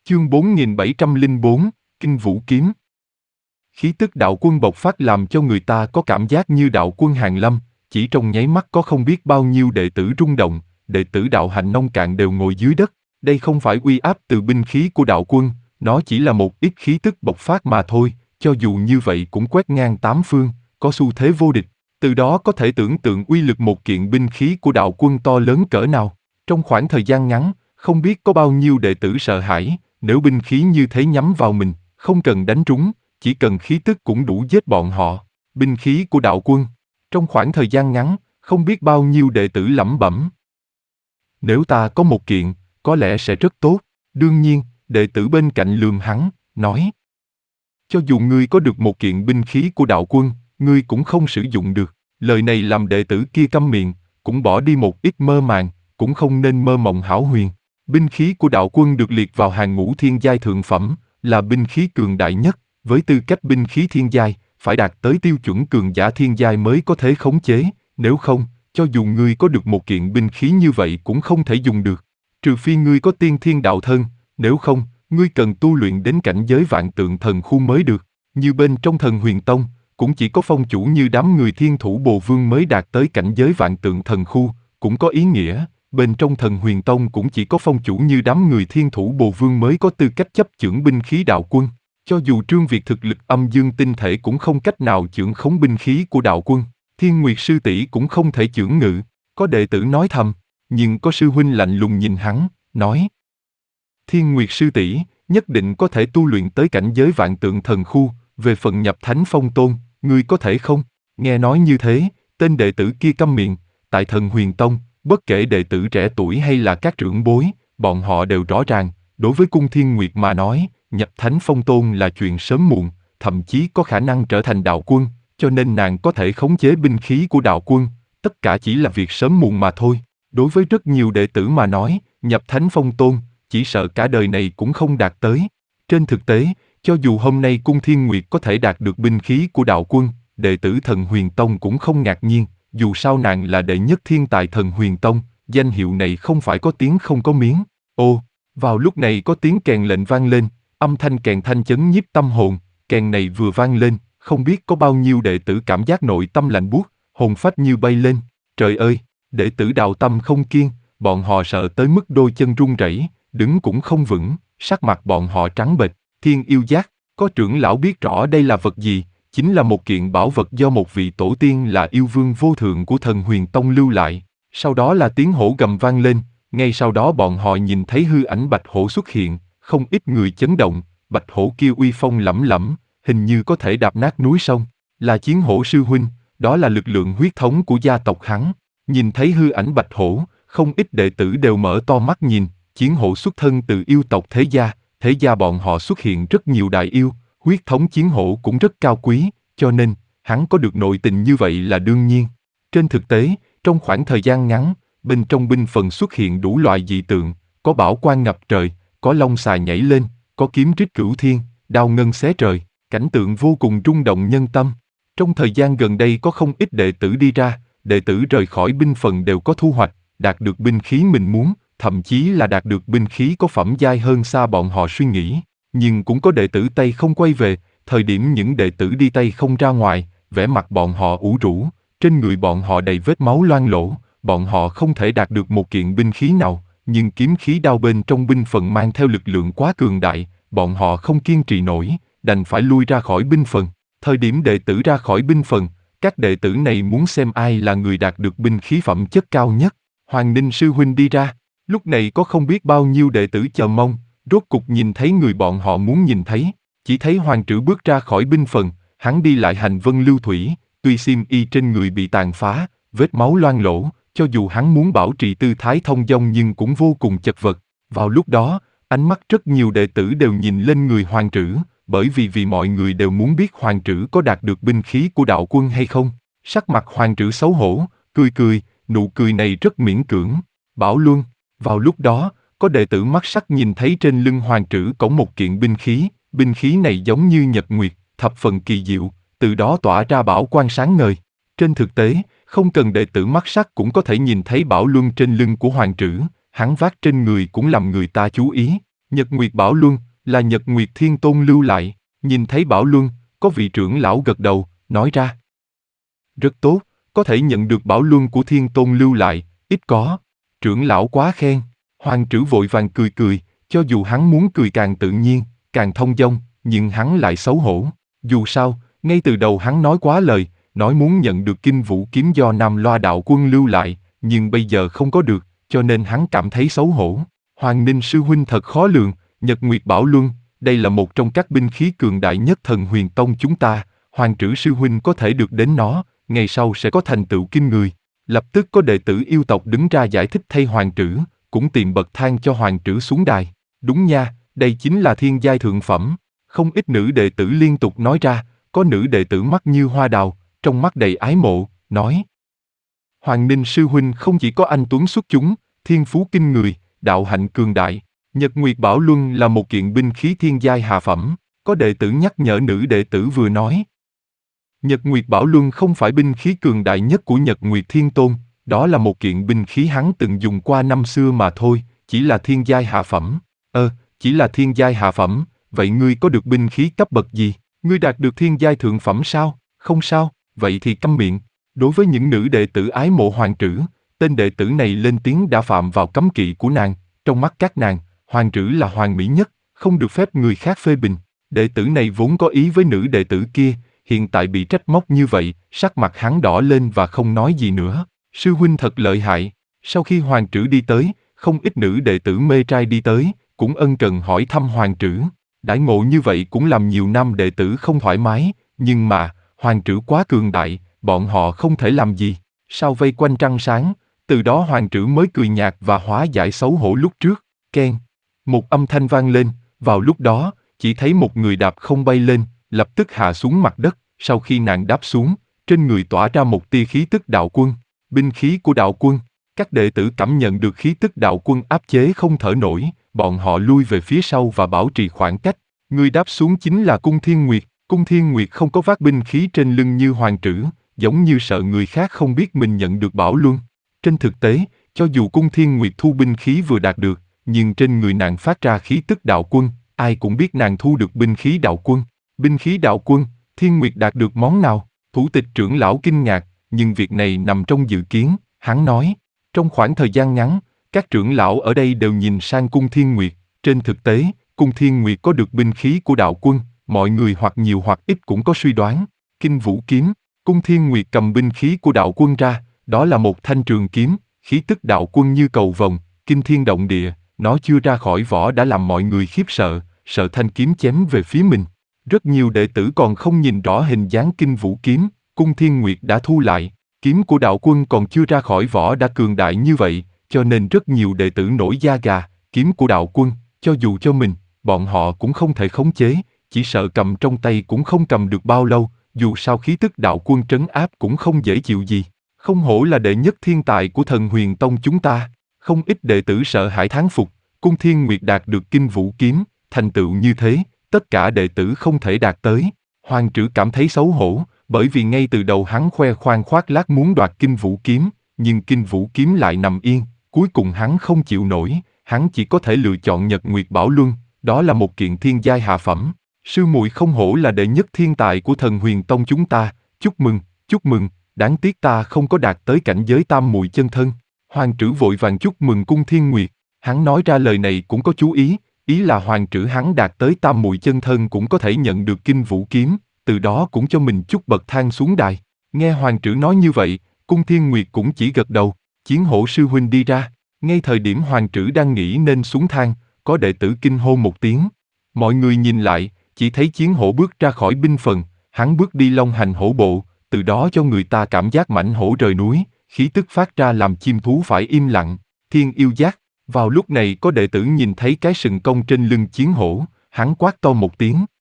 Chương 4704, Kinh Vũ Kiếm. Khí tức đạo quân bộc phát làm cho người ta có cảm giác như đạo quân hàng lâm, chỉ trong nháy mắt có không biết bao nhiêu đệ tử rung động, đệ tử đạo hạnh nông cạn đều ngồi dưới đất. Đây không phải uy áp từ binh khí của đạo quân, nó chỉ là một ít khí tức bộc phát mà thôi, cho dù như vậy cũng quét ngang tám phương, có xu thế vô địch. Từ đó có thể tưởng tượng uy lực một kiện binh khí của đạo quân to lớn cỡ nào. Trong khoảng thời gian ngắn, không biết có bao nhiêu đệ tử sợ hãi, nếu binh khí như thế nhắm vào mình, không cần đánh trúng, chỉ cần khí tức cũng đủ giết bọn họ. Binh khí của đạo quân. Trong khoảng thời gian ngắn, không biết bao nhiêu đệ tử lẩm bẩm. Nếu ta có một kiện, có lẽ sẽ rất tốt. Đương nhiên, đệ tử bên cạnh lườm hắn, nói. Cho dù ngươi có được một kiện binh khí của đạo quân, ngươi cũng không sử dụng được. Lời này làm đệ tử kia câm miệng, cũng bỏ đi một ít mơ màng, cũng không nên mơ mộng hão huyền. Binh khí của đạo quân được liệt vào hàng ngũ thiên giai thượng phẩm, là binh khí cường đại nhất, với tư cách binh khí thiên giai, phải đạt tới tiêu chuẩn cường giả thiên giai mới có thể khống chế, nếu không, cho dù ngươi có được một kiện binh khí như vậy cũng không thể dùng được. Trừ phi ngươi có tiên thiên đạo thân, nếu không, ngươi cần tu luyện đến cảnh giới vạn tượng thần khu mới được. Như bên trong Thần Huyền Tông, cũng chỉ có phong chủ như đám người Thiên Thủ Bồ Vương mới đạt tới cảnh giới vạn tượng thần khu, cũng có ý nghĩa, bên trong Thần Huyền Tông cũng chỉ có phong chủ như đám người Thiên Thủ Bồ Vương mới có tư cách chấp chưởng binh khí đạo quân. Cho dù Trương Việt thực lực âm dương tinh thể cũng không cách nào chưởng khống binh khí của đạo quân, Thiên Nguyệt sư tỷ cũng không thể chưởng ngự. Có đệ tử nói thầm, nhưng có sư huynh lạnh lùng nhìn hắn, nói: Thiên Nguyệt sư tỷ nhất định có thể tu luyện tới cảnh giới vạn tượng thần khu, về phần nhập thánh phong tôn, ngươi có thể không? Nghe nói như thế, tên đệ tử kia câm miệng. Tại Thần Huyền Tông, bất kể đệ tử trẻ tuổi hay là các trưởng bối, bọn họ đều rõ ràng, đối với Cung Thiên Nguyệt mà nói, nhập thánh phong tôn là chuyện sớm muộn, thậm chí có khả năng trở thành đạo quân, cho nên nàng có thể khống chế binh khí của đạo quân, tất cả chỉ là việc sớm muộn mà thôi. Đối với rất nhiều đệ tử mà nói, nhập thánh phong tôn, chỉ sợ cả đời này cũng không đạt tới. Trên thực tế, cho dù hôm nay Cung Thiên Nguyệt có thể đạt được binh khí của đạo quân, đệ tử Thần Huyền Tông cũng không ngạc nhiên, dù sao nàng là đệ nhất thiên tài Thần Huyền Tông, danh hiệu này không phải có tiếng không có miếng. Ô, vào lúc này có tiếng kèn lệnh vang lên, âm thanh kèn thanh chấn nhiếp tâm hồn, kèn này vừa vang lên, không biết có bao nhiêu đệ tử cảm giác nội tâm lạnh buốt, hồn phách như bay lên. Trời ơi, đệ tử đạo tâm không kiên, bọn họ sợ tới mức đôi chân run rẩy, đứng cũng không vững, sắc mặt bọn họ trắng bệch. Thiên yêu giác, có trưởng lão biết rõ đây là vật gì, chính là một kiện bảo vật do một vị tổ tiên là yêu vương vô thượng của Thần Huyền Tông lưu lại. Sau đó là tiếng hổ gầm vang lên, ngay sau đó bọn họ nhìn thấy hư ảnh bạch hổ xuất hiện, không ít người chấn động, bạch hổ kia uy phong lẫm lẫm, hình như có thể đạp nát núi sông, là Chiến Hổ sư huynh, đó là lực lượng huyết thống của gia tộc hắn. Nhìn thấy hư ảnh bạch hổ, không ít đệ tử đều mở to mắt nhìn, Chiến Hổ xuất thân từ yêu tộc thế gia bọn họ xuất hiện rất nhiều đại yêu, huyết thống Chiến Hổ cũng rất cao quý, cho nên, hắn có được nội tình như vậy là đương nhiên. Trên thực tế, trong khoảng thời gian ngắn, bên trong binh phần xuất hiện đủ loại dị tượng, có bảo quang ngập trời, có long xà nhảy lên, có kiếm rít cửu thiên, đao ngân xé trời, cảnh tượng vô cùng rung động nhân tâm. Trong thời gian gần đây có không ít đệ tử đi ra, đệ tử rời khỏi binh phần đều có thu hoạch, đạt được binh khí mình muốn, thậm chí là đạt được binh khí có phẩm giai hơn xa bọn họ suy nghĩ. Nhưng cũng có đệ tử tay không quay về, thời điểm những đệ tử đi tay không ra ngoài, vẻ mặt bọn họ ủ rũ, trên người bọn họ đầy vết máu loang lổ, bọn họ không thể đạt được một kiện binh khí nào, nhưng kiếm khí đao bên trong binh phần mang theo lực lượng quá cường đại, bọn họ không kiên trì nổi, đành phải lui ra khỏi binh phần. Thời điểm đệ tử ra khỏi binh phần, các đệ tử này muốn xem ai là người đạt được binh khí phẩm chất cao nhất. Hoàng Ninh sư huynh đi ra, lúc này có không biết bao nhiêu đệ tử chờ mong, rốt cục nhìn thấy người bọn họ muốn nhìn thấy. Chỉ thấy Hoàng Trử bước ra khỏi binh phần, hắn đi lại hành vân lưu thủy, tuy xiêm y trên người bị tàn phá, vết máu loang lổ, cho dù hắn muốn bảo trì tư thái thông dong nhưng cũng vô cùng chật vật. Vào lúc đó, ánh mắt rất nhiều đệ tử đều nhìn lên người Hoàng Trử, bởi vì mọi người đều muốn biết Hoàng Trử có đạt được binh khí của đạo quân hay không. Sắc mặt Hoàng Trử xấu hổ, cười, nụ cười này rất miễn cưỡng. Bảo Luân, vào lúc đó, có đệ tử mắt sắc nhìn thấy trên lưng Hoàng Trử có một kiện binh khí này giống như nhật nguyệt, thập phần kỳ diệu, từ đó tỏa ra bảo quang sáng ngời. Trên thực tế, không cần đệ tử mắt sắc cũng có thể nhìn thấy Bảo Luân trên lưng của Hoàng Trử, hắn vác trên người cũng làm người ta chú ý. Nhật Nguyệt Bảo Luân, là Nhật Nguyệt Thiên Tôn lưu lại. Nhìn thấy Bảo Luân, có vị trưởng lão gật đầu, nói ra. Rất tốt, có thể nhận được Bảo Luân của Thiên Tôn lưu lại, ít có. Trưởng lão quá khen. Hoàng Trữ vội vàng cười cười, cho dù hắn muốn cười càng tự nhiên, càng thông dong, nhưng hắn lại xấu hổ. Dù sao, ngay từ đầu hắn nói quá lời, nói muốn nhận được Kinh Vũ Kiếm do Nam Loa Đạo Quân lưu lại, nhưng bây giờ không có được, cho nên hắn cảm thấy xấu hổ. Hoàng Ninh sư huynh thật khó lường, Nhật Nguyệt Bảo Luân, đây là một trong các binh khí cường đại nhất Thần Huyền Tông chúng ta, Hoàng Trữ sư huynh có thể được đến nó, ngày sau sẽ có thành tựu kinh người. Lập tức có đệ tử yêu tộc đứng ra giải thích thay Hoàng Trữ, cũng tìm bậc thang cho Hoàng Trữ xuống đài. Đúng nha, đây chính là thiên giai thượng phẩm. Không ít nữ đệ tử liên tục nói ra, có nữ đệ tử mắt như hoa đào, trong mắt đầy ái mộ, nói. Hoàng Ninh sư huynh không chỉ có anh tuấn xuất chúng, thiên phú kinh người, đạo hạnh cường đại. Nhật Nguyệt Bảo Luân là một kiện binh khí thiên giai hạ phẩm, có đệ tử nhắc nhở nữ đệ tử vừa nói. Nhật Nguyệt Bảo Luân không phải binh khí cường đại nhất của Nhật Nguyệt Thiên Tôn, đó là một kiện binh khí hắn từng dùng qua năm xưa mà thôi, chỉ là thiên giai hạ phẩm. Chỉ là thiên giai hạ phẩm, vậy ngươi có được binh khí cấp bậc gì? Ngươi đạt được thiên giai thượng phẩm sao? Không sao, vậy thì câm miệng. Đối với những nữ đệ tử ái mộ Hoàng Trữ, tên đệ tử này lên tiếng đã phạm vào cấm kỵ của nàng, trong mắt các nàng, Hoàng Trữ là hoàn mỹ nhất, không được phép người khác phê bình. Đệ tử này vốn có ý với nữ đệ tử kia, hiện tại bị trách móc như vậy, sắc mặt hắn đỏ lên và không nói gì nữa. Sư huynh thật lợi hại. Sau khi Hoàng Trữ đi tới, không ít nữ đệ tử mê trai đi tới, cũng ân cần hỏi thăm Hoàng Trữ. Đãi ngộ như vậy cũng làm nhiều nam đệ tử không thoải mái, nhưng mà, Hoàng Trữ quá cường đại, bọn họ không thể làm gì. Sau vây quanh trăng sáng, từ đó Hoàng Trữ mới cười nhạt và hóa giải xấu hổ lúc trước. Keng. Một âm thanh vang lên, vào lúc đó, chỉ thấy một người đạp không bay lên, lập tức hạ xuống mặt đất. Sau khi nàng đáp xuống, trên người tỏa ra một tia khí tức đạo quân, binh khí của đạo quân. Các đệ tử cảm nhận được khí tức đạo quân áp chế không thở nổi, bọn họ lui về phía sau và bảo trì khoảng cách. Người đáp xuống chính là Cung Thiên Nguyệt. Cung Thiên Nguyệt không có vác binh khí trên lưng như Hoàng Trữ, giống như sợ người khác không biết mình nhận được Bảo Luân. Trên thực tế, cho dù Cung Thiên Nguyệt thu binh khí vừa đạt được, nhưng trên người nàng phát ra khí tức đạo quân, ai cũng biết nàng thu được binh khí đạo quân. Binh khí đạo quân, Thiên Nguyệt đạt được món nào? Thủ tịch trưởng lão kinh ngạc, nhưng việc này nằm trong dự kiến, hắn nói. Trong khoảng thời gian ngắn, các trưởng lão ở đây đều nhìn sang Cung Thiên Nguyệt. Trên thực tế, Cung Thiên Nguyệt có được binh khí của đạo quân, mọi người hoặc nhiều hoặc ít cũng có suy đoán. Kinh Vũ Kiếm, Cung Thiên Nguyệt cầm binh khí của đạo quân ra, đó là một thanh trường kiếm, khí tức đạo quân như cầu vồng, kinh thiên động địa, nó chưa ra khỏi vỏ đã làm mọi người khiếp sợ, sợ thanh kiếm chém về phía mình. Rất nhiều đệ tử còn không nhìn rõ hình dáng Kinh Vũ Kiếm, Cung Thiên Nguyệt đã thu lại, kiếm của đạo quân còn chưa ra khỏi vỏ đã cường đại như vậy, cho nên rất nhiều đệ tử nổi da gà, kiếm của đạo quân, cho dù cho mình, bọn họ cũng không thể khống chế, chỉ sợ cầm trong tay cũng không cầm được bao lâu, dù sao khí tức đạo quân trấn áp cũng không dễ chịu gì. Không hổ là đệ nhất thiên tài của Thần Huyền Tông chúng ta, không ít đệ tử sợ hãi thán phục, Cung Thiên Nguyệt đạt được Kinh Vũ Kiếm, thành tựu như thế, tất cả đệ tử không thể đạt tới. Hoàng Trữ cảm thấy xấu hổ, bởi vì ngay từ đầu hắn khoe khoang khoác lác muốn đoạt Kinh Vũ Kiếm, nhưng Kinh Vũ Kiếm lại nằm yên, cuối cùng hắn không chịu nổi, hắn chỉ có thể lựa chọn Nhật Nguyệt Bảo Luân, đó là một kiện thiên giai hạ phẩm. Sư muội không hổ là đệ nhất thiên tài của Thần Huyền Tông chúng ta, chúc mừng, đáng tiếc ta không có đạt tới cảnh giới tam muội chân thân. Hoàng Trữ vội vàng chúc mừng Cung Thiên Nguyệt, hắn nói ra lời này cũng có chú ý là Hoàng Trữ hắn đạt tới tam muội chân thân cũng có thể nhận được Kinh Vũ Kiếm, từ đó cũng cho mình chút bậc thang xuống đài. Nghe Hoàng Trữ nói như vậy, Cung Thiên Nguyệt cũng chỉ gật đầu. Chiến Hổ sư huynh đi ra, ngay thời điểm Hoàng Trữ đang nghĩ nên xuống thang, có đệ tử kinh hô một tiếng. Mọi người nhìn lại, chỉ thấy Chiến Hổ bước ra khỏi binh phần, hắn bước đi long hành hổ bộ, từ đó cho người ta cảm giác mãnh hổ rời núi, khí tức phát ra làm chim thú phải im lặng. Thiên yêu giác. Vào lúc này có đệ tử nhìn thấy cái sừng cong trên lưng Chiến Hổ, hắn quát to một tiếng.